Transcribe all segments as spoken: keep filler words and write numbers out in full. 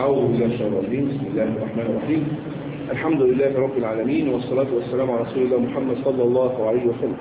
أعوذ بالله من الشيطان الرجيم. بسم الله الرحمن الرحيم. الحمد لله رب العالمين، والصلاة والسلام على رسول الله محمد صلى الله عليه وسلم.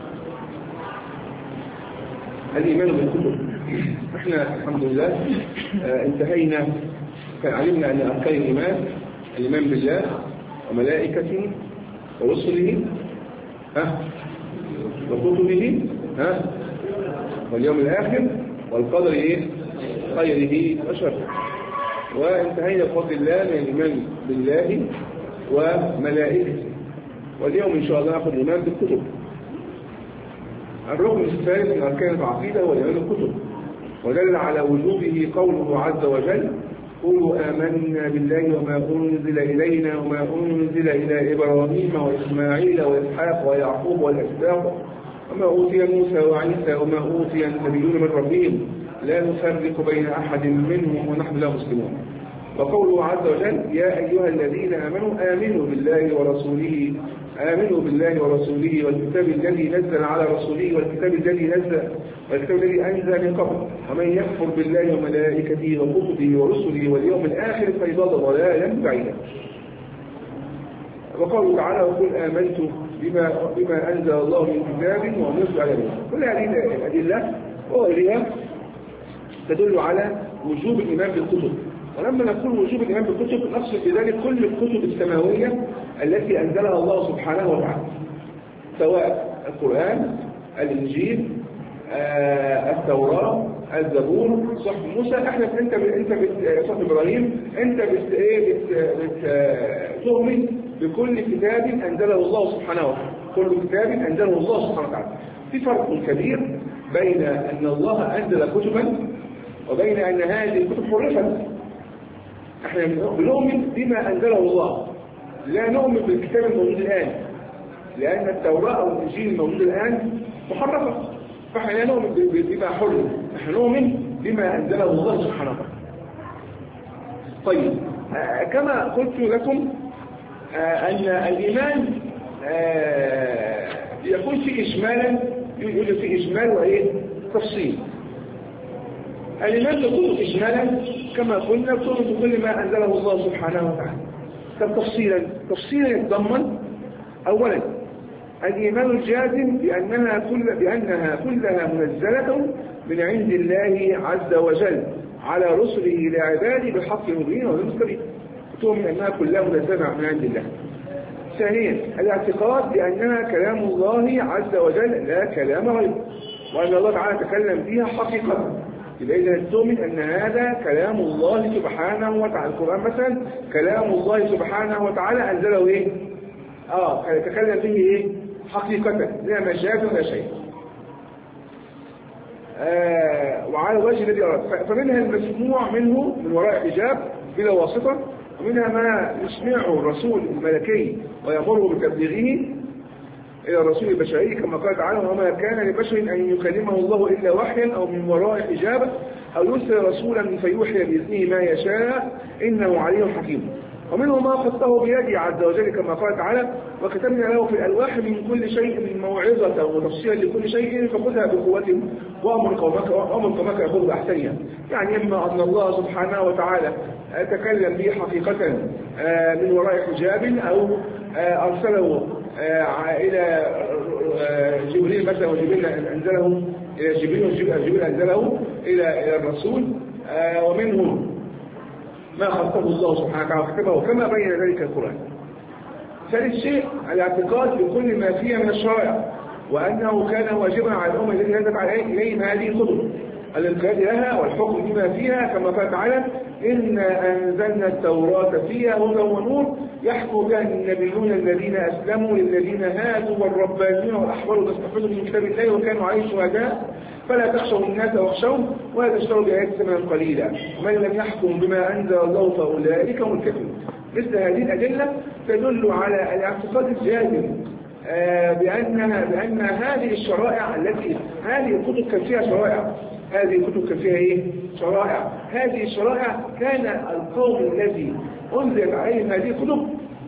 الإيمان بالكتب. احنا الحمد لله اه انتهينا، علمنا أن أركان الإيمان الإيمان بالله وملائكته ورسله ها وكتبه ها واليوم الآخر والقدر إيه خيره وشره. وانتهينا بفضل الله من الإيمان بالله وملائكته، واليوم إن شاء الله نأخذ الإيمان بالكتب. الركن الثالث من أركان العقيدة هو الإيمان بالكتب، ودل على وجوبه قوله عز وجل: قولوا آمنا بالله وما أنزل إلينا وما أنزل إلى إبراهيم وإسماعيل وإسحاق ويعقوب والأسباط وما أوتي موسى وعيسى وما أوتي النبيون من ربهم لا نفرق بين أحد منهم ونحن لا مسلمون. وقوله عز وجل: يا أيها الذين آمنوا آمنوا بالله ورسوله آمنوا بالله ورسوله والكتاب الذي نزل على رسوله والكتاب الذي نزل والكتاب الذي أنزل من قبل ومن يكفر بالله وملائكته وكتبه ورسله واليوم الآخر فقد ضل ضلالا بعيدا. وقوله تعالى: وقل آمنت بما بما أنزل الله من كتاب ومنزل على رسوله. كل هذه الأدلة وغيرها تدل على وجوب الإيمان بالكتب. ولما نقول وجوب الإيمان بالكتب نقصد بذلك كل الكتب السماوية التي أنزلها الله سبحانه وتعالى، سواء القرآن، الإنجيل، آه، التوراة، الزبور، صحف موسى. احنا انت انت صحف إبراهيم، انت بت ايه بتؤمن بكل كتاب أنزله الله سبحانه وتعالى، كل كتاب أنزله الله سبحانه وتعالى. في فرق كبير بين أن الله أنزل كتبا وبين أن هذه الكتب حرفت. احنا بنؤمن بما أنزله الله، لا نؤمن بالكتاب الموجود الآن، لأن التوراة والإنجيل الموجود الآن محرفة، فاحنا لا نؤمن بما حرف، احنا نؤمن بما أنزله الله سبحانه وتعالى. طيب، آه كما قلت لكم آه أن الإيمان آه يكون في إجمالا، يوجد في إجمال وإيه تفصيل. الإيمان يكون إجمالا كما قلنا تؤمن بكل ما أنزله الله سبحانه وتعالى. طب تفصيلا تفصيلا يتضمن أولا الإيمان الجازم بأنها كل بأنها كلها منزلة من عند الله عز وجل على رسله لعباده بالحق المبين والمستبين، تؤمن أنها كلها منزلة من عند الله. ثانيا الاعتقاد بأنها كلام الله عز وجل لا كلام غيره، وأن الله تعالى تكلم فيها حقيقة. يبقى إذا تؤمن أن هذا كلام الله سبحانه وتعالى. القرآن مثلا كلام الله سبحانه وتعالى أنزله إيه؟ آه تكلم فيه إيه؟ حقيقة لا مجاز ولا شيء. آه وعلى وجه الذي أراد. فمنها المسموع منه من وراء حجاب بلا واسطة، ومنها ما يسمعه الرسول الملكي ويأمره بتبليغه إلى الرسول البشري كما قال تعالى: وما كان لبشر أن يكلمه الله إلا وحيا أو من وراء حجاب أو يرسل رسولا فيوحي بإذنه ما يشاء إنه عليم حكيم. ومنه ما خطه بيده عز وجل كما قال تعالى: وكتبنا له في الألواح من كل شيء من موعظة وتفصيلا لكل شيء فخذها بقوة وأمر قومك وأمر قومك يأخذ بأحسنها. يعني إما أن الله سبحانه وتعالى تكلم به حقيقة من وراء حجاب، أو أرسله إلى جبريل مثلا وجبريل أنزله إلى جبريل وجبريل أنزله إلى الرسول. ومنهم ما خطه الله سبحانه وتعالى وكتبه كما بين ذلك القرآن. ثالث شيء الاعتقاد بكل ما فيها من الشرائع، وأنه كان واجبا على الأمة التي نزلت إليهم هذه الكتب الانقياد لها والحكم بما فيها كما قال تعالى: إنا أنزلنا التوراة فيها هدى ونور يحكم بها النبيون الذين أسلموا للذين هادوا والربانيون والأحبار واستحفظوا من كتاب الله وكانوا عليه شهداء فلا تخشوا الناس واخشون ولا تشتروا بآيات ثمنا قليلا ومن لم يحكم بما أنزل الله فأولئك هم الكافرون. مثل هذه الأدلة تدل على الاعتقاد الجازم بأنها بأن هذه الشرائع التي هذه الكتب كان فيها شرائع هذه الكتب كان فيها إيه؟ شرائع. هذه الشرائع كان القوم الذي أنزل عليهم هذه الكتب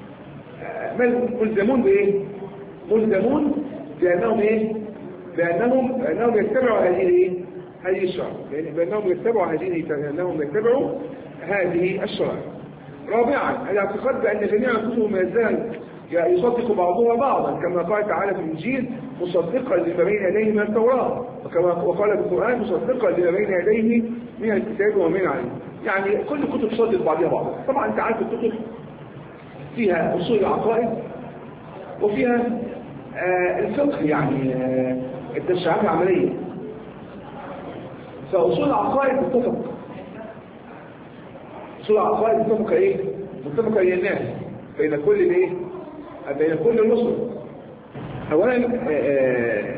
ملزمون بإيه؟ ملزمون بأنهم إيه؟ بأنهم بأنهم يتبعوا هذه إيه؟ هذه الشرائع، يعني بأنهم يتبعوا هذه بأنهم يتبعوا هذه الشرائع. رابعا الاعتقاد بأن جميع الكتب المنزلة يصدق بعضها بعضا كما قال تعالى في الإنجيل مصدقا لما بين يديه من التوراة، وكما وقال في القرآن مصدقا لما بين يديه من الكتاب ومن عليه. يعني كل الكتب تصدق بعضها بعضا. طبعا انت عارف الكتب فيها أصول العقائد وفيها آه الفقه، يعني آه التشريعات العملية. فأصول العقائد متفق، أصول العقائد متفقة إيه؟ متفقة هي الناس بين كل الإيه؟ بين كل الرسل. أولا آه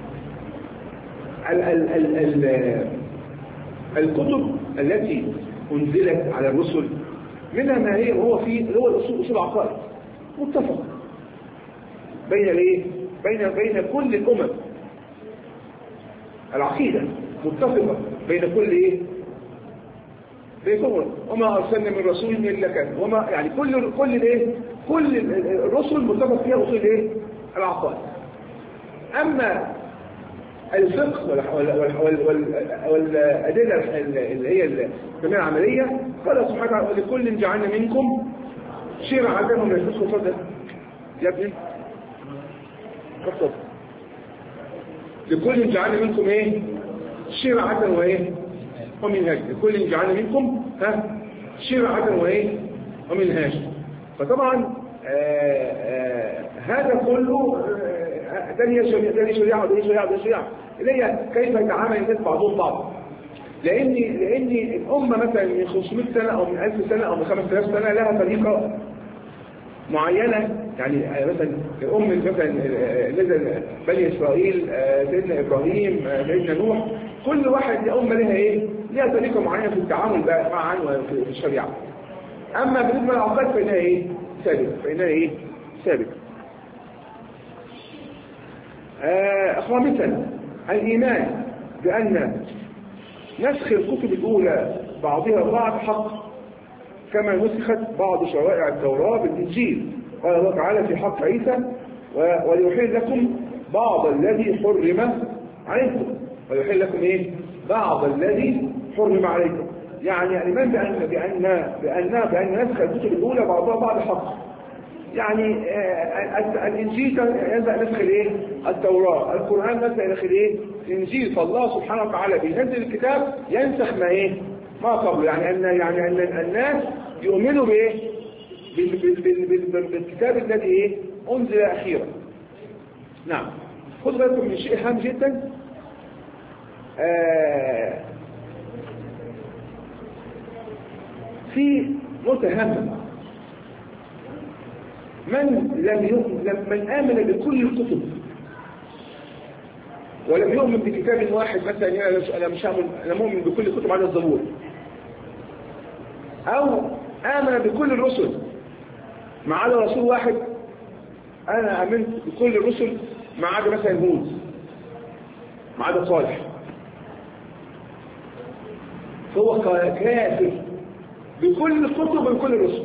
ال ال ال ال الكتب التي أنزلت على الرسل منها ما هي هو في هو الأصول أصول العقائد متفق بين الايه بين بين كل الامم. العقيده متفقه بين كل ايه بين كل وما ارسلنا من رسول الا كان وما يعني كل كل الايه كل الرسل متفق فيها اصول ايه العقائد. اما الفقه والادله اللي هي الجميع العمليه قال سبحانه وتعالى لكل جعلنا منكم شرعة ومن الفقه. اتفضل يا ابني اتفضل. لكل جعلنا منكم ايه شرعة وايه ومنهاج. لكل جعلنا منكم ها شرعة وايه ومنهاج. فطبعا آآ آآ هذا كله ده هي شريعة ده هي شريعة ده هي شريعة ده هي شريعة اللي هي كيف يتعامل الناس بعضهم بعض. لأن لأن الأمة مثلا من خمسمائة سنة أو من ألف سنة أو من خمسة آلاف سنة لها طريقة معينة. يعني مثلا الأم مثلا نزل بني إسرائيل سيدنا إبراهيم سيدنا نوح كل واحد لأمة لها إيه؟ لها طريقة معينة في التعامل معا وفي الشريعة. أما بالنسبة للعقائد فإنها إيه؟ ثابت فإنها إيه؟ ثابت. آه خامسا الإيمان بأن نسخ الكتب الأولى بعضها البعض حق كما نسخت بعض شرائع التوراة بالإنجيل. قال الله تعالى في حق عيسى وليحل لكم بعض الذي حرم عليكم. ويحل لكم إيه؟ بعض الذي حرم عليكم. يعني الإيمان بأن بأن بأن بأن نسخ الكتب الأولى بعضها بعض حق. يعني آه الإنجيل ينزل نسخ الإيه؟ التوراة. القرآن نزل نسخ الإيه؟ الإنجيل. فالله سبحانه وتعالى بينزل الكتاب ينسخ ما إيه؟ ما قبل. يعني أن يعني أن الناس يؤمنوا بإيه؟ بالكتاب الذي إيه؟ أنزل أخيرا. نعم. خذ بالكم من شيء هام جدا. آه في نقطة هامة. من لم يؤمن من آمن بكل الكتب ولم يؤمن بكتاب واحد مثلا أنا مش أنا مؤمن بكل الكتب على الزبور أو آمن بكل الرسل ما عدا رسول واحد أنا آمنت بكل الرسل ما عدا مثلا هود ما عدا صالح فهو كافر بكل الكتب وبكل الرسل.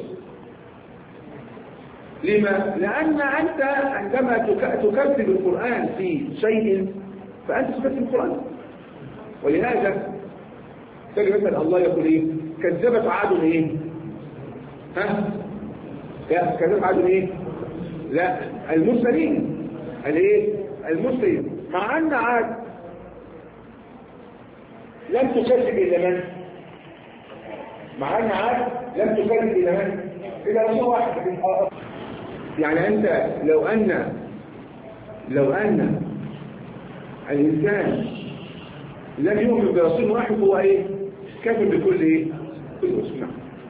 لما؟ لأن أنت عندما تكذب القرآن في شيء فأنت تكذب القرآن. ولهذا تجد مثلا الله يقول إيه؟ كذبت عاد إيه؟ ها؟ لا كذبت عاد إيه؟ لا المرسلين الإيه؟ المرسلين. مع أن عاد لم تكذب إلا من؟ مع أن عاد لم تكذب إلا من؟ إلا رسول واحد. يعني أنت لو أن لو أن الإنسان لم يؤمن برسول واحد هو إيه؟ كافر بكل إيه؟ كل رسول.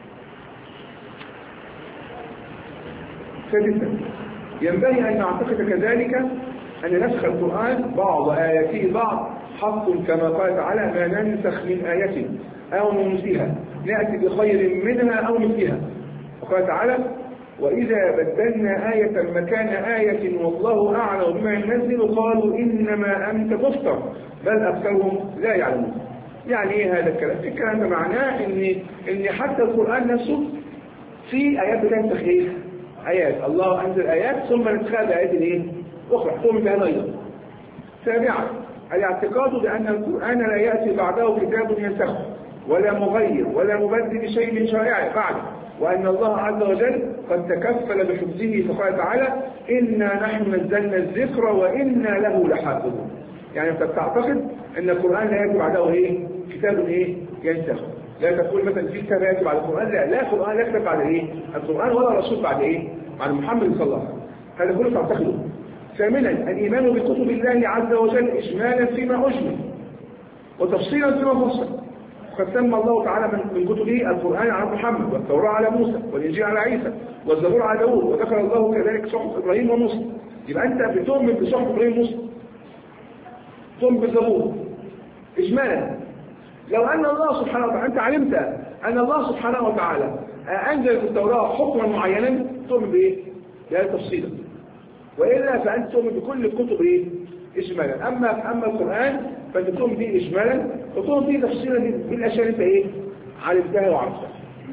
سادسا ينبغي أن نعتقد كذلك أن نسخ القرآن بعض آياته بعض حق كما قال تعالى ما ننسخ من آية أو ننسيها نأتي بخير منها أو مثلها. وقال تعالى وإذا بدلنا آية مكان آية والله أعلم بما ينزل قالوا إنما أنت مفتر بل أكثرهم لا يعلمون. يعني إيه هذا الكلام؟ الكلام ده معناه إن إن حتى القرآن نفسه في آيات بتنسخ إيه؟ آيات الله أنزل آيات ثم نسخها بآيات إيه؟ أخرى تؤمن بها أيضا. سابعا الاعتقاد بأن القرآن لا يأتي بعده كتاب ينسخه ولا مغير ولا مبدل شيء من شرائعه بعد، وأن الله عز وجل قد تكفل بحفظه، فقال تعالى إنا نحن نزلنا الذكر وإنا له لحافظون. يعني أنت تعتقد أن القرآن لا يأتي بعده إيه؟ كتاب إيه؟ ينسخ. لا تقول مثلا في كتاب يأتي بعد القرآن، لا لا القرآن لا يكتب بعد إيه؟ القرآن ولا رسول بعد إيه؟ بعد محمد صلى الله عليه وسلم. هذا كله تعتقده. ثامنا الإيمان بكتب الله عز وجل إجمالا فيما أجمل وتفصيلا فيما فصل. قد سمى الله تعالى من كتبه القرآن على محمد، والتوراة على موسى، والإنجيل على عيسى، والزبور على داوود، وذكر الله كذلك صحف إبراهيم وموسى. يبقى أنت بتؤمن بصحف إبراهيم وموسى، تؤمن بالزبور إجمالا. لو أن الله سبحانه وتعالى أنت علمت أن الله سبحانه وتعالى أنزل في التوراة حكما معينا تؤمن بإيه؟ بهذا تفصيلا. وإلا فأنت تؤمن بكل الكتب إيه؟ إجمالا. أما أما القرآن فأنت تؤمن به إجمالا وتؤمن به تفصيلا بالأشياء اللي أنت إيه؟ علمتها وعرفتها.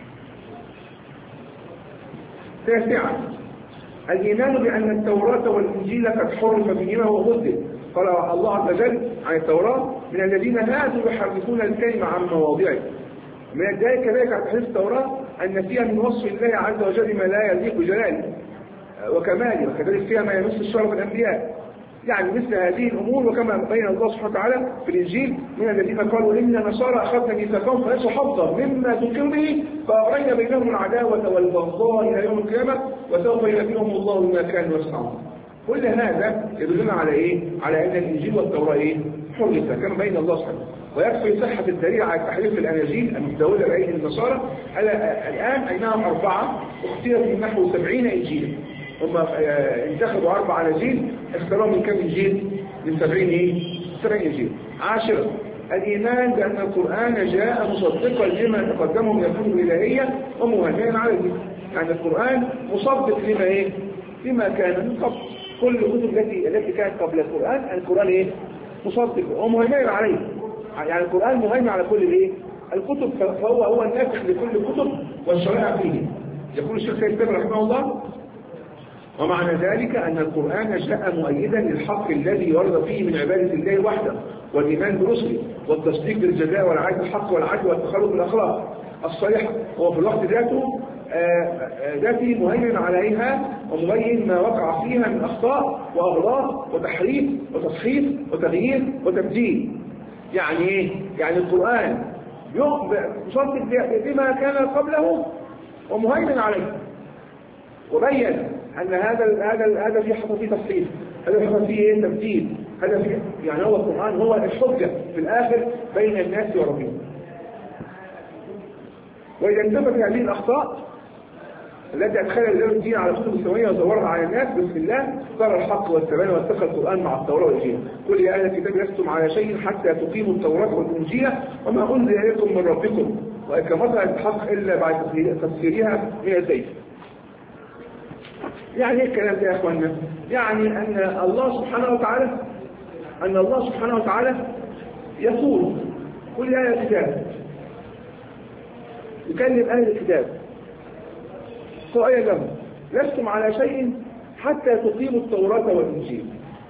تاسعا الإيمان بأن التوراة والإنجيل قد حرم بهما وبدل. قال الله عز وجل عن التوراة من الذين هادوا يحرفون الكلمة عن مواضعه. من الدليل كذلك على تحريف التوراة أن فيها من وصف الله عز وجل ما لا يليق بجلاله وكماله، وكذلك فيها ما يمس الشرف الأنبياء. يعني مثل هذه الأمور، وكما بين الله سبحانه وتعالى في الإنجيل من الذين قالوا إن نصارى أخذنا ميثاقهم فنسوا حظا مما ذكروا به فأغرينا بينهم العداوة والبغضاء إلى يوم القيامة وسوف ينبئهم الله بما كانوا يصنعون. كل هذا يدلنا على إيه؟ على أن الإنجيل والتوراة إيه؟ حرفة كما بين الله سبحانه. ويكفي صحة الدليل على تحريف الأناجيل المتداولة بأيدي النصارى. الآن أينهم أربعة اختيرت من نحو سبعين إنجيلا. هم انتخبوا أربع أناجيل، اختاروا من كم إنجيل؟ من سبعين إيه؟ سبعين إنجيل. عاشرة الإيمان بأن القرآن جاء مصدقا لما تقدمه من الكتب الإلهية ومهيمنا عليه. يعني القرآن مصدق لما إيه؟ لما كان من قبل. كل الكتب التي التي كانت قبل القرآن القرآن إيه؟ مصدق ومهيمن عليه. يعني القرآن مهيمن على كل الايه؟ الكتب، فهو هو الناسخ لكل الكتب والشرائع فيه. يقول الشيخ سيد سابر رحمه الله: ومعنى ذلك أن القرآن جاء مؤيدا للحق الذي ورد فيه من عبادة الله وحده والإيمان برسله والتصديق بالجزاء والعدل الحق والعدل والتخلق بالأخلاق الصالحة. هو في الوقت ذاته ذاته مهيمن عليها ومبين ما وقع فيها من أخطاء وأغلاط وتحريف وتصحيف وتغيير وتبديل. يعني ايه؟ يعني القرآن يصدق بما كان قبله ومهيمن عليه، وبين ان هذا هذا هذا في حصل فيه تصحيح، هذا حصل فيه ايه؟ تبديل، هذا فيه يعني هو القرآن هو الحجة في الآخر بين الناس وربهم. وإذا انتبهت هذه الأخطاء التي أدخل الإسلام الدين على كتب السماوية وزورها على الناس بسم الله صار الحق والثبات واتقى القرآن مع التوراة والإنجيل. قل يا أهل الكتاب لستم على شيء حتى تقيموا التوراة والإنجيل وما أنزل إليكم من ربكم وإقامتها الحق إلا بعد تفسيرها من الزيت. يعني إيه الكلام ده يا إخواننا؟ يعني أن الله سبحانه وتعالى أن الله سبحانه وتعالى يقول: قل يا أهل الكتاب، يكلم أهل الكتاب قائلا لهم: لستم على شيء حتى تقيموا التوراة والإنجيل.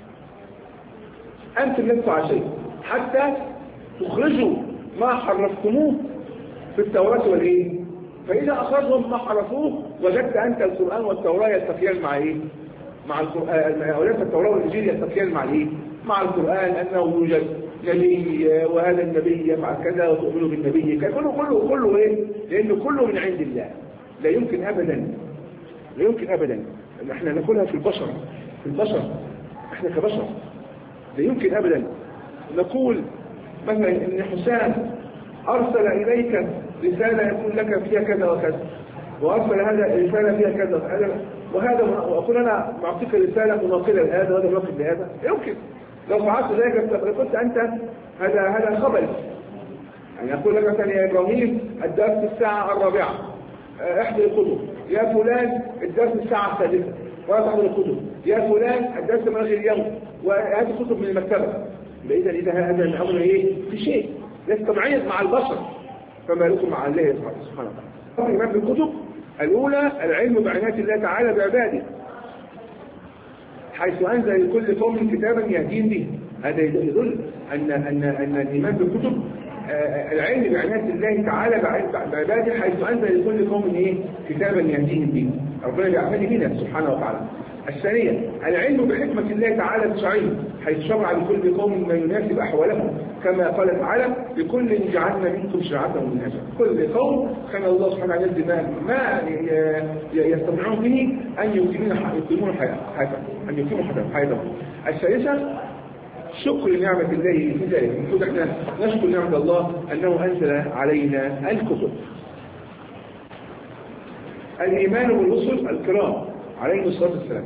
أنتم لستم على شيء حتى تخرجوا ما حرفتموه في التوراة والإيه؟ فإذا أخرجهم ما حرفوه وجدت أنت القرآن والتوراة يلتقيان مع إيه؟ مع القرآن. أولاد التوراة والإنجيل يلتقيان مع إيه؟ مع القرآن، أنه يوجد نبي وهذا النبي يفعل كذا وتؤمنوا بالنبي كذا. كله كله كله إيه؟ لأنه كله من عند الله. لا يمكن أبدا لا يمكن أبدا أن احنا نقولها في البشر في البشر احنا كبشر لا يمكن أبدا نقول مثلا إن حسام أرسل إليك رسالة يقول لك فيها كذا وكذا، وأرسل هذا رسالة فيها كذا وكذا، وهذا وأقول أنا معطيك رسالة مناقلة لهذا وهذا مناقل لهذا. يمكن لو فعلت ذلك قلت أنت هذا هذا خبل. يعني أقول لك مثلا: يا إبراهيم الدرس الساعة الرابعة احضر الكتب. يا فلان الدرس الساعة السادسة ولا تحضر الكتب. يا فلان الدرس من غير اليوم وهذه الكتب من المكتبة. إذا إذا هذا الأمر إيه؟ في شيء يستمعيز مع البشر، فما لكم مع الله سبحانه وتعالى. الإيمان بالكتب الأولى العلم بعناية الله تعالى بعباده، حيث أنزل لكل قوم كتابا يهدين به. هذا يدل أن أن أن الإيمان بالكتب العلم بعناية الله تعالى بعباده حيث أنزل لكل قوم إيه؟ كتابا يهديهم به. ربنا بيعمل بنا سبحانه وتعالى. الثانية العلم بحكمة الله تعالى الشرعية حيث شرع لكل قوم ما يناسب أحوالهم كما قال تعالى لكل جعلنا منكم شرعة ومنهجا. كل قوم كان الله سبحانه وتعالى ما يستطيعون به أن يقيمون حياتهم أن يقيموا حياتهم. الثالثة شكر نعمة الله في ذلك. المفروض احنا نشكر نعمة الله أنه أنزل علينا الكتب. الإيمان بالرسل الكرام عليهم الصلاة والسلام.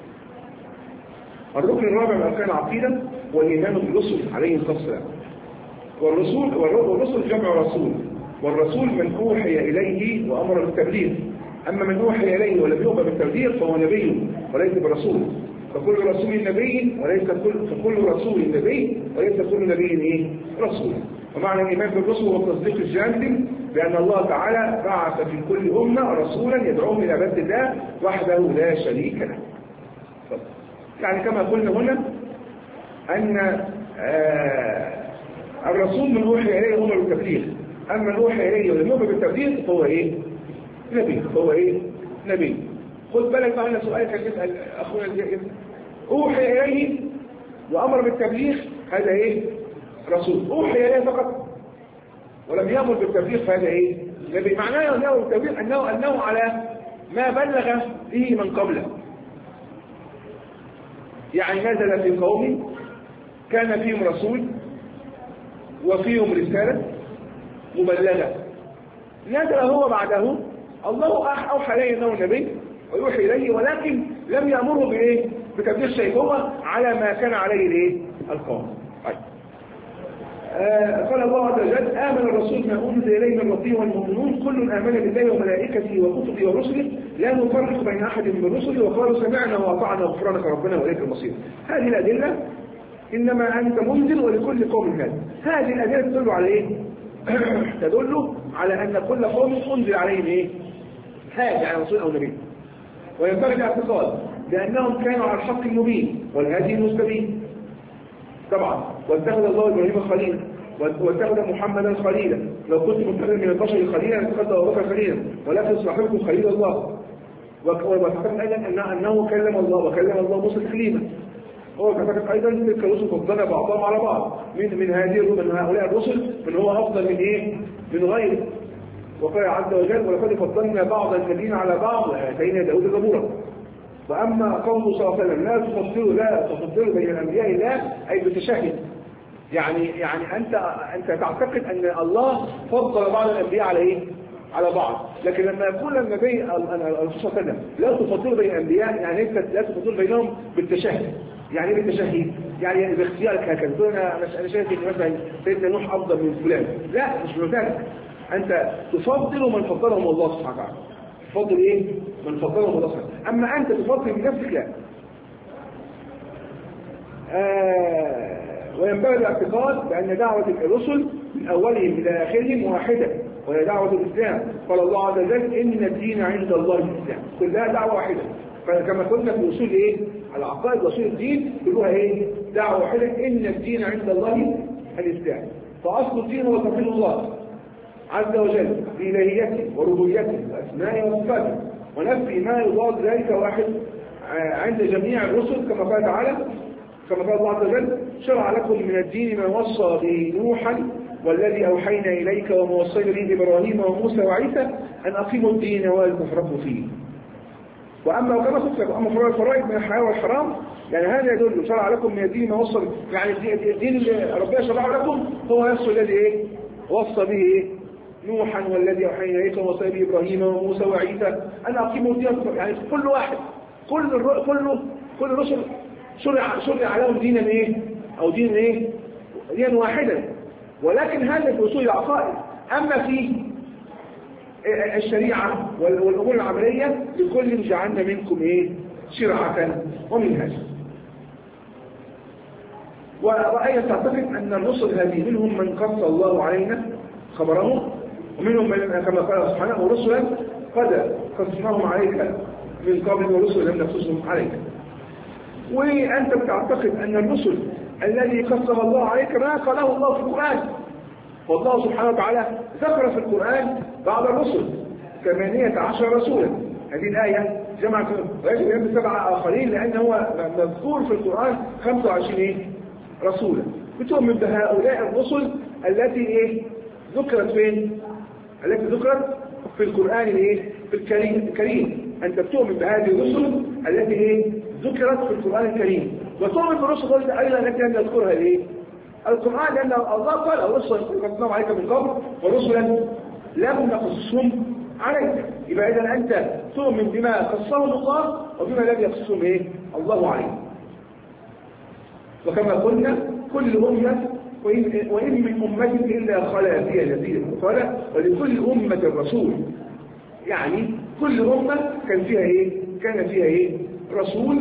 الركن الرابع من أركان العقيدة والإيمان بالرسل عليهم الصلاة والسلام. والرسول والرسل جمع رسول، والرسول من أوحي إليه وأمر بالتبليغ. أما من أوحي إليه ولم يؤمر بالتبليغ فهو نبي وليس برسول. فكل رسول نبي وليس كل فكل رسول نبي وليس كل نبي ايه؟ رسول. ومعنى الايمان بالرسل هو التصديق الجازم بان الله تعالى بعث في كل امه رسولا يدعوهم الى عباده الله وحده لا شريك له. يعني كما قلنا هنا ان آه الرسول من اوحي اليه امر بالتبليغ، اما من اوحي اليه ولم يؤمر بالتبليغ فهو ايه؟ نبي. فهو ايه؟ نبي. خد بالك بقى لنا سؤال كان يسأل أخونا الجائز. أوحي إليه وأمر بالتبليغ هذا إيه؟ رسول. أوحي إليه فقط ولم يأمر بالتبليغ فهذا إيه؟ نبي. معناه أنه بالتبليغ أنه أنه على ما بلغ به من قبله. يعني نزل في قوم كان فيهم رسول وفيهم رسالة مبلغة، نزل هو بعده الله أوحى إليه أنه نبي ويوحي إليه ولكن لم يأمره بإيه؟ بتبليغ شيء، هو على ما كان عليه الإيه؟ القوم. طيب. آه قال الله عز وجل آمن الرسول ما أنزل إليه من ربه والمؤمنون كل آمن بالله وملائكته وكتبه ورسله لا نفرق بين أحد من رسله وقالوا سمعنا وأطعنا غفرانك ربنا وإليك المصير. هذه الأدلة إنما أنت منذر ولكل قوم هذا. هذه الأدلة تدل على إيه؟ تدل على أن كل قوم أنزل عليهم إيه؟ حاجة على رسول أو نبي. وينبغي الاعتقاد لأنهم كانوا على الحق المبين والهادي المستبين. طبعا واتخذ الله إبراهيم خليلا واتخذ محمدا خليلا. لو كنت متخذا من البشر خليلا اتخذ أبو بكر خليلا ولكن صاحبكم خليل الله. وتعتقد أيضا أنه كلم الله وكلم الله موسى تكليما. هو تعتقد أيضا تلك الرسل فضل بعضهم على بعض من من هذه من هؤلاء الرسل من هو أفضل من إيه؟ من غيره. وقال عز وجل ولقد فضلنا بعض النبيين على بعض وآتينا داود زبورا. وأما قوله صلى الله عليه وسلم لا تفضلوا لا تفضلوا بين الأنبياء الله أي بتشهد. يعني يعني أنت أنت تعتقد أن الله فضل بعض الأنبياء على إيه؟ على بعض. لكن لما يقول النبي الرسول صلى الله عليه وسلم لا تفضلوا بين الأنبياء يعني أنت لا تفضلوا بينهم بالتشهد. يعني ايه بالتشهد؟ يعني باختيارك هكذا تقول أنا أنا شايف إن مثلا سيدنا نوح أفضل من فلان. لا مش بذلك. أنت تفضل من فضلهم الله سبحانه وتعالى. تفضل إيه؟ من فضلهم الله سبحانه وتعالى. أما أنت تفضل بنفسك لا. آه وينبغي الاعتقاد بأن دعوة الرسل من أولهم إلى آخرهم واحدة وهي دعوة الإسلام. قال الله عز وجل إن الدين عند الله الإسلام. كلها دعوة واحدة. فكما قلنا في أصول إيه؟ العقائد وأصول الدين كلها إيه؟ دعوة واحدة إن الدين عند الله الإسلام. فأصل الدين هو توحيد الله عز وجل بإلهيته وربوبيته وأسمائه وصفاته ونفي ما يضاد ذلك واحد عند جميع الرسل كما قال تعالى كما قال الله عز وجل شرع لكم من الدين ما وصى به نوحا والذي أوحينا إليك وما وصينا به إبراهيم وموسى وعيسى أن أقيموا الدين ولا تفرقوا فيه. وأما وكما قلت لكم أما الفرائض من الحلال والحرام يعني هذا يدل شرع لكم من الدين ما وصى يعني الدين اللي ربنا شرع لكم هو نفسه الذي إيه وصى به إيه نوحا والذي أوحينا إليك ووصى به إبراهيم وموسى وعيسى أن أقيموا الدين يعني كل واحد كل الر... كل كل رسل شرع شرع لهم دينا إيه أو دين إيه دينا واحدا. ولكن هذا في أصول العقائد. أما في الشريعة والأمور العملية لكل جعلنا منكم إيه شرعة ومنهاجا. وأيضا تعتقد أن الرسل هذه منهم من قص الله علينا خبرهم ومنهم من كما قال سبحانه ورسلا قد قصناهم عليك من قبل ورسلا لم نقصهم عليك. وأنت بتعتقد أن الرسل الذي قصهم الله عليك ما قاله الله في القرآن فالله سبحانه وتعالى ذكر في القرآن بعض الرسل ثمانية عشر رسولا. هذه الآية جمعت ويجب أن سبعة آخرين لأن هو مذكور في القرآن خمسة وعشرين إيه؟ رسولا. بتؤمن بهؤلاء الرسل التي إيه؟ ذكرت فين؟ التي ذكرت في القرآن الإيه؟ في الكريم الكريم. أنت بتؤمن بهذه الرسل التي إيه؟ ذكرت في القرآن الكريم، وتؤمن بالرسل أيضا التي لم يذكرها الإيه؟ القرآن، لأن الله قال الرسل قصصناهم عليك من قبل ورسلا لم نقصصهم عليك. يبقى إذا أنت تؤمن بما قصهم الله وبما لم يقصصهم إيه؟ الله عليك. وكما قلنا كل أمة وإن من أمة إلا خلا فيها نذير، قال ولكل أمة رسول، يعني كل أمة كان فيها إيه؟ كان فيها إيه؟ رسول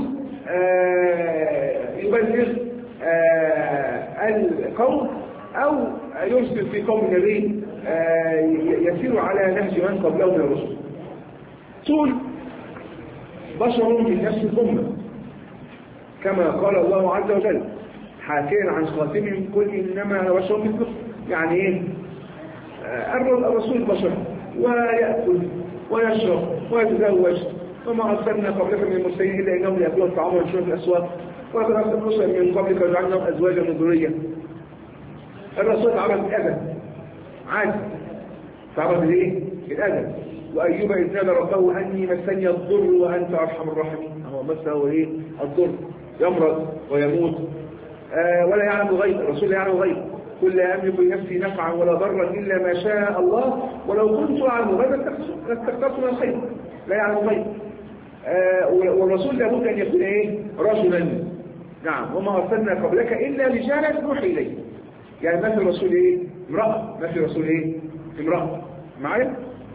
آه يبلغ آه القوم أو يرسل في قوم نبي آه يسير على نهج من قبله من الرسل. رسول بشر من نفس الأمة كما قال الله عز وجل حاكيا عن خاتمهم قل إنما أنا بشر مثلكم. يعني إيه؟ آه الرسول بشر ويأكل ويشرب ويتزوج، وما أرسلنا قبلك من المرسلين إلا إنهم يأكلون الطعام ويمشون في الأسواق ولقد أرسلنا رسلا من قبلك وجعلناهم أزواجا من ذرية. الرسول تعرض بالأذى عادي، تعرض بالإيه؟ بالأذى. وأيوب إذ نادى ربه أني مسني الضر وأنت أرحم الراحمين. هو مسه إيه؟ الضر، يمرض ويموت آه ولا يعلم الغيب. الرسول لا يعلم الغيب. قل لا أملك لنفسي نفعا ولا ضرا إلا ما شاء الله ولو كنت أعلم الغيب لاستكثرت من الخير. لا يعلم الغيب. آه والرسول لابد أن يكون إيه؟ رجلا. نعم. وما أرسلنا قبلك إلا رجالا نوحي إليه. يعني ما في الرسول إيه؟ امرأة. ما في الرسول إيه؟ امرأة. معايا؟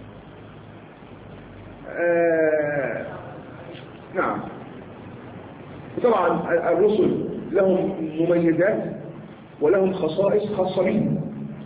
آه نعم. وطبعا الرسل لهم مميزات ولهم خصائص خاصة بهم،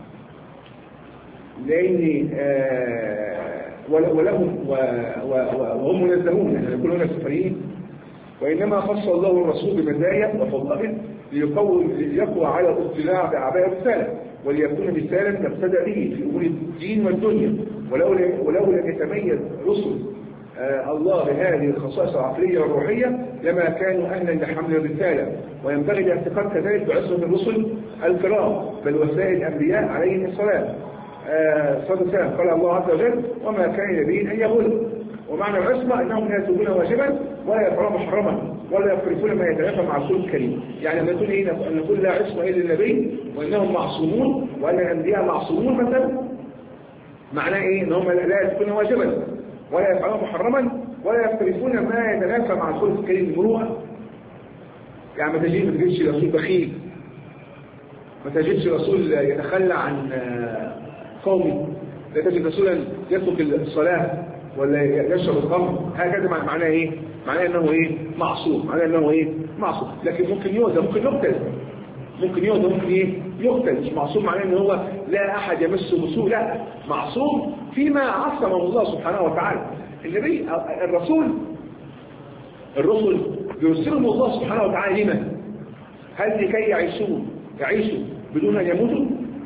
لأن آه ولهم وهم منزهون، يعني كلهم سفريين، وإنما خص الله الرسول بمزايا وفضائل ليقوى على الاطلاع بأعباء الرسالة وليكون رسالا تقتدى به في أمور الدين والدنيا. ولو لم يتميز رسل آه الله بهذه الخصائص العقلية والروحية لما كانوا أهلا لحمل الرسالة. وينبغي الاعتقاد كذلك بعصمة الرسل الكرام بل وسائل الأنبياء عليهم الصلاة صلى الله عليه وسلم. قال الله عز وجل وما كان نبي أن يغل. ومعنى العصمة أنهم لا يتركون واجبا ولا يفعلون محرما ولا يقترفون ما يتنافى مع الرسول الكريم. يعني لما نقول إيه؟ أن نقول لا عصمة إلا النبي وإنهم معصومون وأن الأنبياء معصومون مثلا، معناه إيه؟ أنهم لا يتركون واجبا ولا يفعلون محرما ولا يقترفون ما يتنافى مع الرسول الكريم المروءة. يعني ما تجيش ما تجيش رسول بخيل، ما تجدش رسول يتخلى عن قومه، لا تجد رسولا يترك الصلاة ولا يشرب الخمر. هكذا معناه ايه؟ معناه انه ايه؟ معصوم. معناه انه ايه؟ معصوم. لكن ممكن يؤذى، ممكن يقتل، ممكن يؤذى، ممكن ايه؟ يقتل. مش معصوم معناه ان هو لا احد يمسه بسوء، لا، معصوم فيما عصمه الله سبحانه وتعالى. النبي الرسول الرسل بيرسلهم الله سبحانه وتعالى لمن؟ هل لكي يعيشوا يعيشوا بدون ان يموتوا؟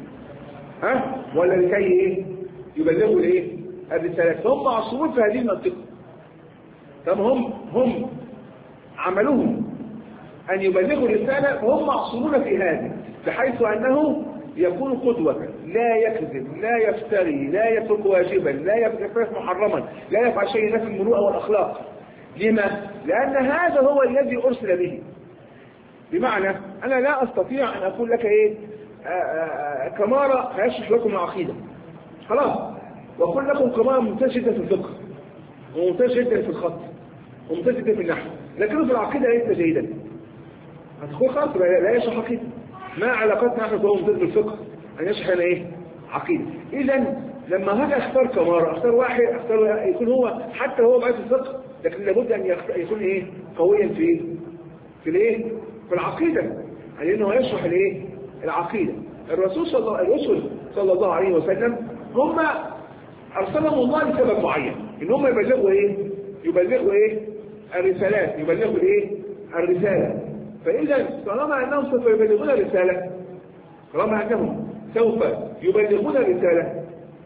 ها؟ ولا لكي ايه؟ يبلغوا الايه؟ الرسالات. فهم معصومون في هذه المنطقه. طب هم هم عملهم ان يبلغوا الرساله فهم معصومون في هذا، بحيث انه يكون قدوة، لا يكذب، لا يفتري، لا يترك واجبا، لا يفعل محرما، لا يفعل شيء في المروءه والاخلاق. لما؟ لان هذا هو الذي ارسل به. بمعنى انا لا استطيع ان اقول لك ايه؟ آآ آآ كمارة هيشرح لكم العقيدة خلاص، واقول لكم كمارة ممتاز جدا في الفقه وممتاز جدا في الخط وممتاز جدا في النحو، لكنه في العقيدة ليس جيدا. هتقول خلاص لا يشرح عقيدة. ما علاقتنا نحن هو ممتاز بالفقه ان يشرح لنا ايه؟ عقيدة. اذا لما هاجي اختار كمارة اختار واحد اختار يكون هو حتى هو بعيد في الفقه، لكن لابد ان يكون ايه؟ قويا في ايه؟ في الايه؟ في العقيدة، لانه يشرح الايه؟ العقيدة. الرسول صلى الله الرسل صلى الله عليه وسلم هم ارسلهم الله لسبب معين، ان هم يبلغوا ايه؟ يبلغوا ايه؟ الرسالات، يبلغوا ايه؟ الرسالة. فاذا طالما انهم سوف يبلغون الرسالة، طالما انهم سوف يبلغون الرسالة،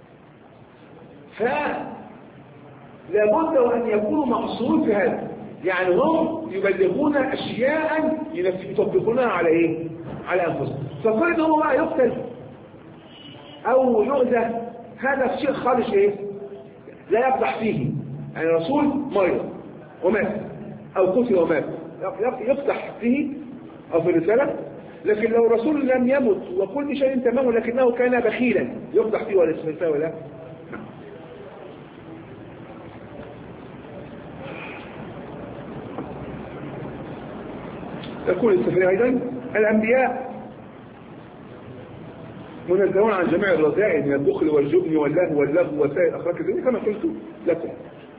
فلا بد أن يكونوا مقصورين في هذا، يعني هم يبلغون أشياء يطبقونها على إيه؟ على أنفسهم. فكل إن هو بقى يقتل أو يؤذى هذا شيء خالص إيه؟ لا يقدح فيه. يعني الرسول مرض ومات أو قتل ومات يقدح فيه أو في الرسالة، لكن لو الرسول لم يمت وكل شيء تمام ولكنه كان بخيلا يقدح فيه ولا اسمه ولا. يقول السفري أيضا الأنبياء منزهون عن جميع الرذائل من البخل والجبن واللهو واللغو وسائر الأخلاق الذين كما قلت لكم.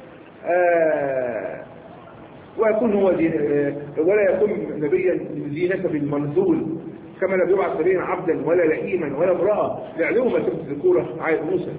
آه ويكون هو آه ولا يكون نبيا ذي نسب منزول، كما لم يبعث نبيا عبدا ولا لئيما ولا امرأة ليعلموا ما تبت الذكورة عائد موسى.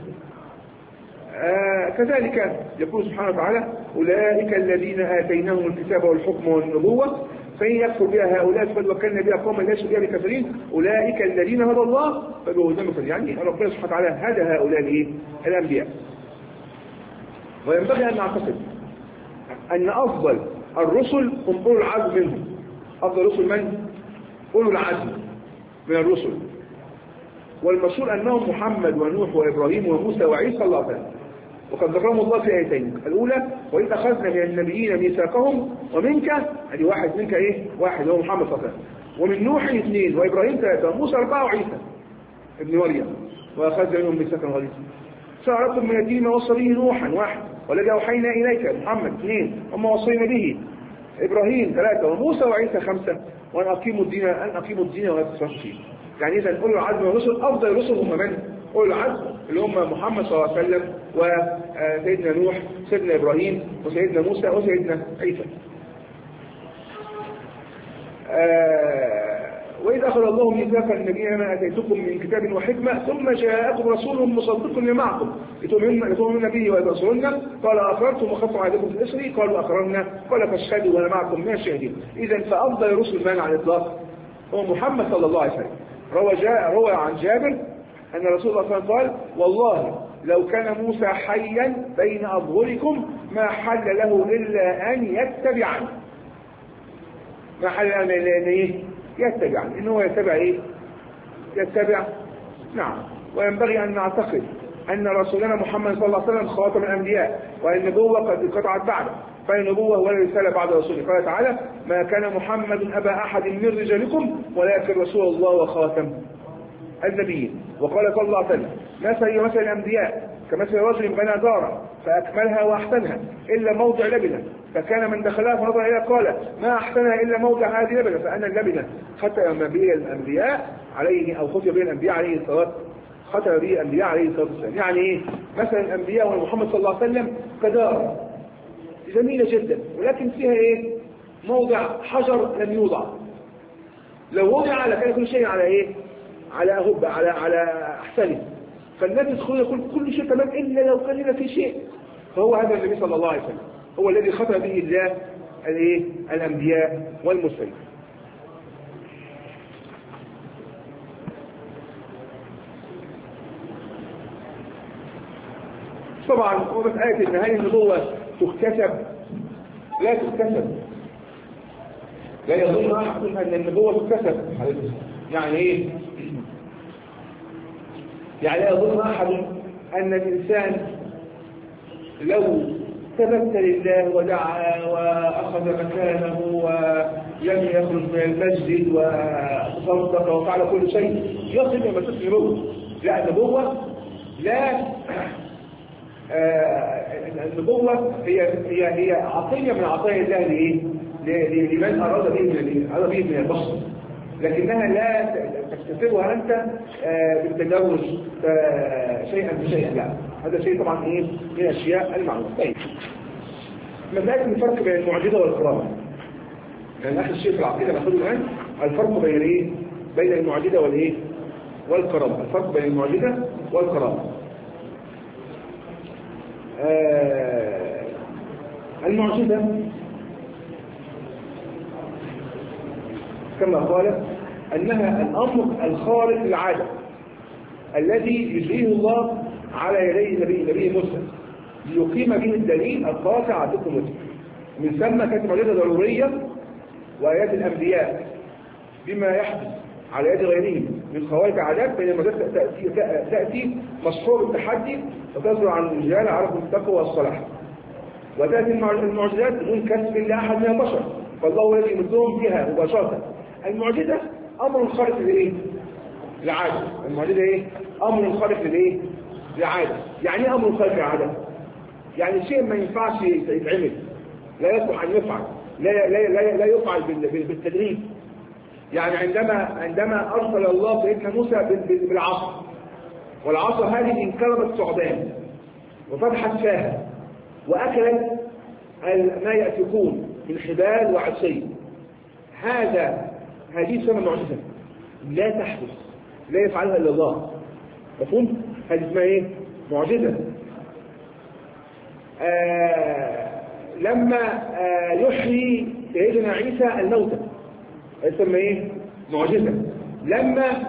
آه كذلك يقول سبحانه وتعالى أولئك الذين آتيناهم الكتاب والحكم والنبوة فإن يكفر بها هؤلاء فقد وكلنا بها قوما ليسوا بها بكافرين أولئك الذين هدى الله فبهداه مقتدي. يعني ربنا سبحانه وتعالى هدى هؤلاء الايه؟ الأنبياء. وينبغي أن نعتقد أن أفضل الرسل هم أولو العزم منهم. أفضل الرسل من؟ أولو العزم من الرسل، والمشهور أنهم محمد ونوح وإبراهيم وموسى وعيسى الله تعالى، وقد ذكرهم الله في آيتين. الأولى وإذ أخذنا من النبيين ميثاقهم ومنك، أدي واحد منك إيه؟ واحد هو محمد صلى الله عليه وسلم، ومن نوح اثنين وإبراهيم ثلاثة وموسى أربعة وعيسى ابن مريم وأخذنا منهم ميثاقا غليظا. سأركم من الدين ما وصى به نوحا واحد والذي أوحينا إليك محمد اثنين وما وصينا به إبراهيم ثلاثة وموسى وعيسى خمسة وأن أقيموا الدين أن أقيموا الدين ولا تسرفوا فيه. يعني إذا أولو العزم من الرسل أفضل الرسل هم من؟ أولو العزم اللي هم محمد صلى الله عليه وسلم وسيدنا نوح سيدنا إبراهيم وسيدنا موسى وسيدنا عيسى. وإذا أخذ الله ميثاق النبيين ما أتيتكم من كتاب وحكمة ثم جاءكم رسول مصدق لمعكم لتؤمنون به وتنصرونه قال أقررتم وخفتم عليكم في الإسر قالوا أقررنا قال فاشهدوا وأنا معكم من الشاهدين. إذا فأفضل الرسل من على الإطلاق هو محمد صلى الله عليه وسلم. روى جاء روى عن جابر أن رسول الله صلى الله عليه وسلم قال والله لو كان موسى حيا بين أظهركم ما حل له إلا أن يتبعني. ما حل له إلا أن إيه؟ يتبعني. إنه يتبع إيه؟ يتبع. نعم. وينبغي أن نعتقد أن رسولنا محمد صلى الله عليه وسلم خاتم الأنبياء وأن النبوة قد انقطعت بعده، فالنبوة ولا رسالة بعد رسوله. قال تعالى ما كان محمد أبا أحد من رجالكم ولكن رسول الله وخاتم النبيين. وقال صلى الله عليه وسلم مثل مثل الأنبياء كمثل رجل بنى دارا فأكملها وأحسنها إلا موضع لبنة فكان من دخلها فنظر إليها قال ما أحسنها إلا موضع هذه لبنة فأنا اللبنة ختم به الأنبياء عليه أو ختم به الأنبياء عليه الصلاة ختم به الأنبياء عليه الصلاة والسلام. يعني إيه؟ مثلا الأنبياء ومحمد صلى الله عليه وسلم كدار جميلة جدا ولكن فيها إيه؟ موضع حجر لم يوضع، لو وضع لكان كل شيء على إيه؟ على هب على على أحسنه، فالنبي يدخل يقول كل شيء تمام إلا لو كان لنا في شيء. فهو هذا النبي صلى الله عليه وسلم هو الذي ختم به الله الايه؟ الأنبياء والمرسلين. طبعا ومسألة إن هذه النبوة تكتسب لا تكتسب، لا يظن أحد أن النبوة تكتسب. يعني إيه؟ يعني لا يظن أحد أن الإنسان لو ثبت لله ودعا وأخذ مكانه ولم يخرج من المسجد وتصدق وفعل كل شيء يصل إلى مسجد النبوة. لا النبوة لا آه النبوة هي هي هي عطية من عطايا الله لإيه؟ لمن أراد به من أراد به من البشر، لكنها لا تكتسبها أنت آه بالتجاوز آه شيئا بشيئا. لا هذا شيء طبعا إيه من الأشياء المعروفة. طيب مسألة الفرق بين المعجزة والكرامة، يعني آخر شيء في العقيدة ناخده الآن الفرق بين إيه؟ بين المعجزة والإيه؟ والكرامة. الفرق بين المعجزة والكرامة. آه المعجزة كما قال أنها الأمر الخارق للعادة، الذي يجريه الله على يدي نبي نبي موسى ليقيم به الدليل القاطع على صدق موسى. من ثم كانت معجزة ضرورية وآيات الأنبياء بما يحدث على يد غيرهم من خوارق عادات، بين المعجزات تأتي, تأتي مصحوب التحدي وتصدر عن الرجال عرفوا التقوى والصلاح، وتأتي المعجزات بدون كسب لأحد من البشر، فالله الذي يمدهم بها مباشرة. المعجزة أمر خارق لإيه؟ للعادة. المعجزة إيه؟ أمر خارق لإيه؟ للعادة. يعني إيه أمر خارق للعادة؟ يعني شيء ما ينفعش يتعمل، لا يصلح أن يفعل، لا لا لا, لا يفعل بالتدريب. يعني عندما عندما أرسل الله سيدنا موسى بالعصا، والعصا هذه انكرمت ثعبان وفتحت فاها وأكلت ما يأفكون من حبال وعصي، هذا هذه اسمها معجزة لا تحدث، لا يفعلها إلا الله. مفهوم؟ هذه اسمها إيه؟ معجزة. آه لما آه يحيي سيدنا عيسى الموتى يسمى ايه؟ معجزة. لما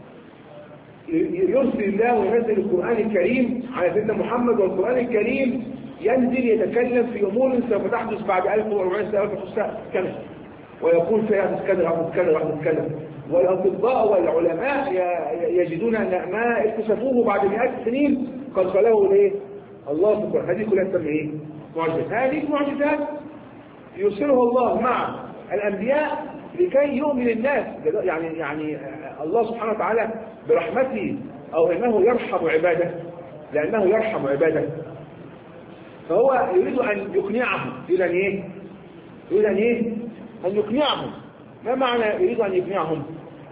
يرسل الله وينزل القرآن الكريم على سيدنا محمد، والقرآن الكريم ينزل يتكلم في امور سوف تحدث بعد ألف وأربعمائة سنة كذا، ويقول سيحدث كذا ويحدث كذا ويحدث كذا، والاطباء والعلماء يجدون ان ما اكتشفوه بعد مئات السنين قد خلقه ايه؟ الله سبحانه. هذه كلها تسمى ايه؟ معجزات. هذه معجزات يرسلها الله مع الانبياء لكي يؤمن الناس. يعني يعني الله سبحانه وتعالى برحمته او انه يرحم عباده، لانه يرحم عباده، فهو يريد ان يقنعهم. يريد ان ايه؟ يريد ان ايه؟ ان يقنعهم. ما معنى يريد ان يقنعهم؟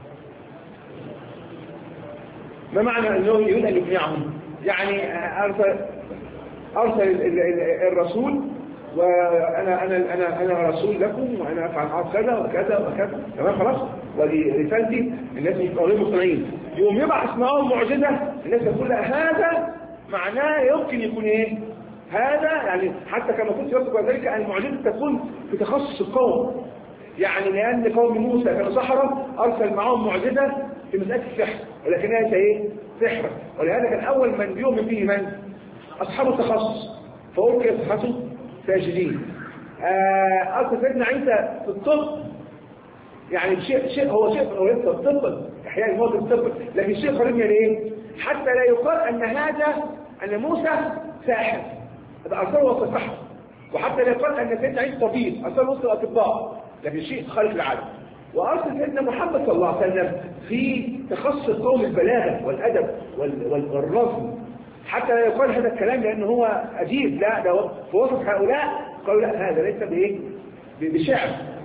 ما معنى انه يريد ان يقنعهم؟ يعني ارسل ارسل الرسول، وانا انا انا انا رسول لكم، وانا افعل كذا وكذا وكذا، تمام خلاص، ودي رسالتي، الناس مش غير مقتنعين. يقوم يبعث معاهم معجزه، الناس تقول هذا معناه يمكن يكون ايه؟ هذا يعني حتى كما كنت يذكر ذلك ان المعجزه تكون في تخصص القوم. يعني لان قوم موسى كانوا سحره، ارسل معاهم معجزه في مساله السحر، ولكنها ايه؟ سحر. ولهذا كان اول من يؤمن به من؟ اصحاب التخصص، فألقي السحرة ساجدين. أرسل سيدنا عيسى في الطب، يعني شيء شيء هو شيء هو لسه الطب، احيانا الموت الطب، لكن شيء قريب من ايه؟ حتى لا يقال ان هذا ان موسى ساحر، هذا ارسله وسط السحر، وحتى لا يقال ان سيدنا عيسى طبيب، ارسله وسط الاطباء، لكن شيء خارق العاده. وارسل سيدنا محمد صلى الله عليه وسلم في تخصص قوم البلاغه والادب والرسم، حتى لا يقال هذا الكلام لانه هو اديب، لا، ده في وسط هؤلاء قالوا لا، هذا ليس بايه؟ بشعر.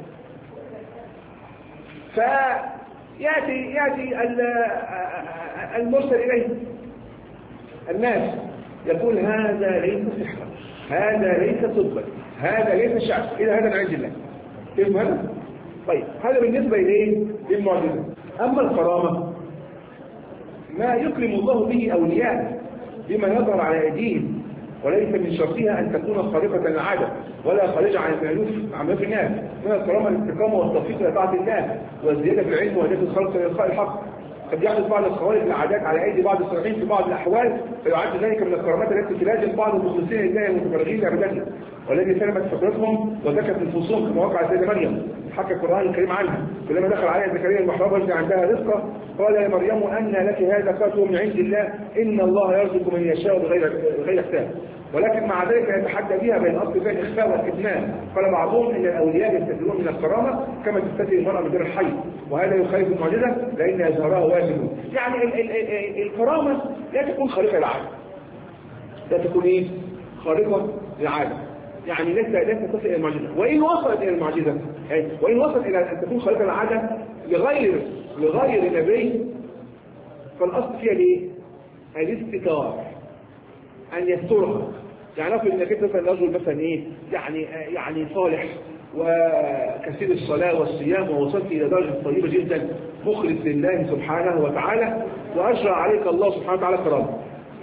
فياتي ياتي المرسل اليه الناس يقول هذا ليس سحرا، هذا ليس طبا، هذا ليس شعر، اذا هذا من عند الله. كيف هذا؟ طيب، هذا بالنسبه اليه للمعجزه. اما الكرامه ما يكرم الله به اولياءه بما يظهر على ايديهم، وليس من شرطها ان تكون خارقه للعاده ولا خارجه عن المألوف عن في الناس. من الكرامه الاستقامه والتوفيق الى طاعه الله والزياده في العلم وهدايه الخلق لإلقاء الحق. قد يحدث بعض الخوارق العادات على ايدي بعض الصالحين في بعض الاحوال، فيعد ذلك من الكرامات التي تلازم بعض المخلصين لله المتبرعين لعبادته، والذي سلمت فطرتهم وزكت نفوسهم كما وقع سيدة مريم حكى القرآن الكريم عنها. فلما دخل عليها زكريا المحراب وجد عندها رزقا قال يا مريم أن لك هذا؟ قالت من عند الله إن الله يرزق من يشاء بغير غير حساب. ولكن مع ذلك يتحدى بها بين اصل بين الاخفاء والكتمان. قال بعضهم ان الاولياء يستفيدون من الكرامه كما تستفيد المراه من غير الحي، وهذا يخالف المعجزه لان اظهارها واجب. يعني ال ال ال الكرامه لا تكون خارقه للعاده، لا تكون ايه؟ خارقه للعاده، يعني ليس لا تصل الى المعجزه. وان وصلت الى المعجزه، يعني وان وصلت الى ان تكون خارقه للعاده لغير لغير النبي، فالاصل فيها الايه؟ الاستتار، ان يسترها. يعني نقول انك انت مثلا رجل مثلا ايه؟ يعني يعني صالح وكثير الصلاه والصيام ووصلت الى درجه طيبه جدا، مخلص لله سبحانه وتعالى، واجرى عليك الله سبحانه وتعالى كرامه.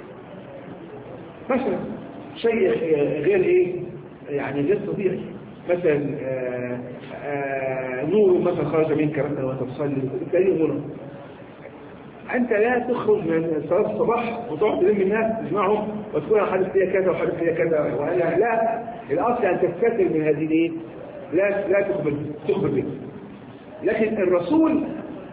مثلا شيء غير ايه؟ يعني غير طبيعي، مثلا آآ آآ نور مثلا خرج منك مثلا وتصلي، تلاقيه نور. أنت لا تخرج من صلاة الصباح وتقعد تلم الناس تسمعهم وتقول أنا حدث فيها كذا وحدث فيها كذا وأنا لا، الأصل أن تستتر من هذه الإيه؟ لا لا تخبر تخبر به. لكن الرسول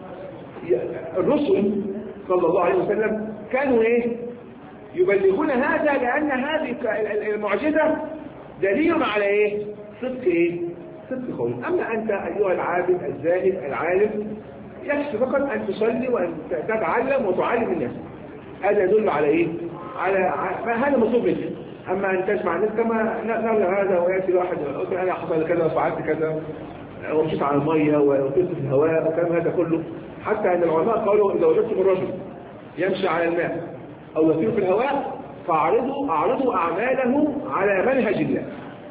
الرسل صلى الله عليه وسلم كانوا إيه؟ يبلغون هذا لأن هذه المعجزة دليل على إيه؟ صدق إيه؟ صدق قول. أما أنت أيها العابد الزاهد العالم يكفي فقط أن تصلي وأن تتعلم وتعلم الناس. هذا يدل على إيه؟ على هذا مطلوب منك. أما أن تسمع الناس كما نرى هذا ويأتي واحد يقول أنا حصل كذا وفعلت كذا ومشيت على المية وطرت في الهواء وكلام هذا كله، حتى أن العلماء قالوا إذا وجدتم الرجل يمشي على الماء أو يطير في الهواء فأعرضوا أعرضوا أعماله على منهج الله.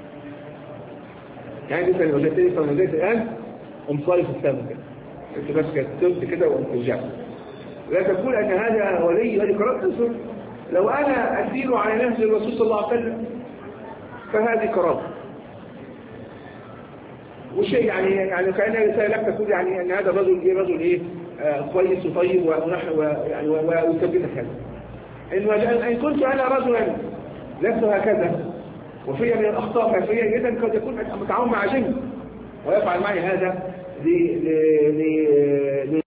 يعني مثلا لو جئت لي فنزلت الآن قم صلي في السماء كده، أنت بس كتبت كده وأنت رجعت، لا تقول أن هذا ولي هذه كرامة تصر. لو أنا أسير على نهج الرسول صلى الله عليه وسلم فهذه كرامة. وشيء يعني يعني كأن رسالة لك تقول يعني أن هذا الرجل إيه رجل إيه آه كويس وطيب ونحن ويعني ويثبتك هذا. إن إن كنت أنا رجلا لست هكذا وفي من الأخطاء ففي إذا قد يكون متعاون مع جن ويفعل معي هذا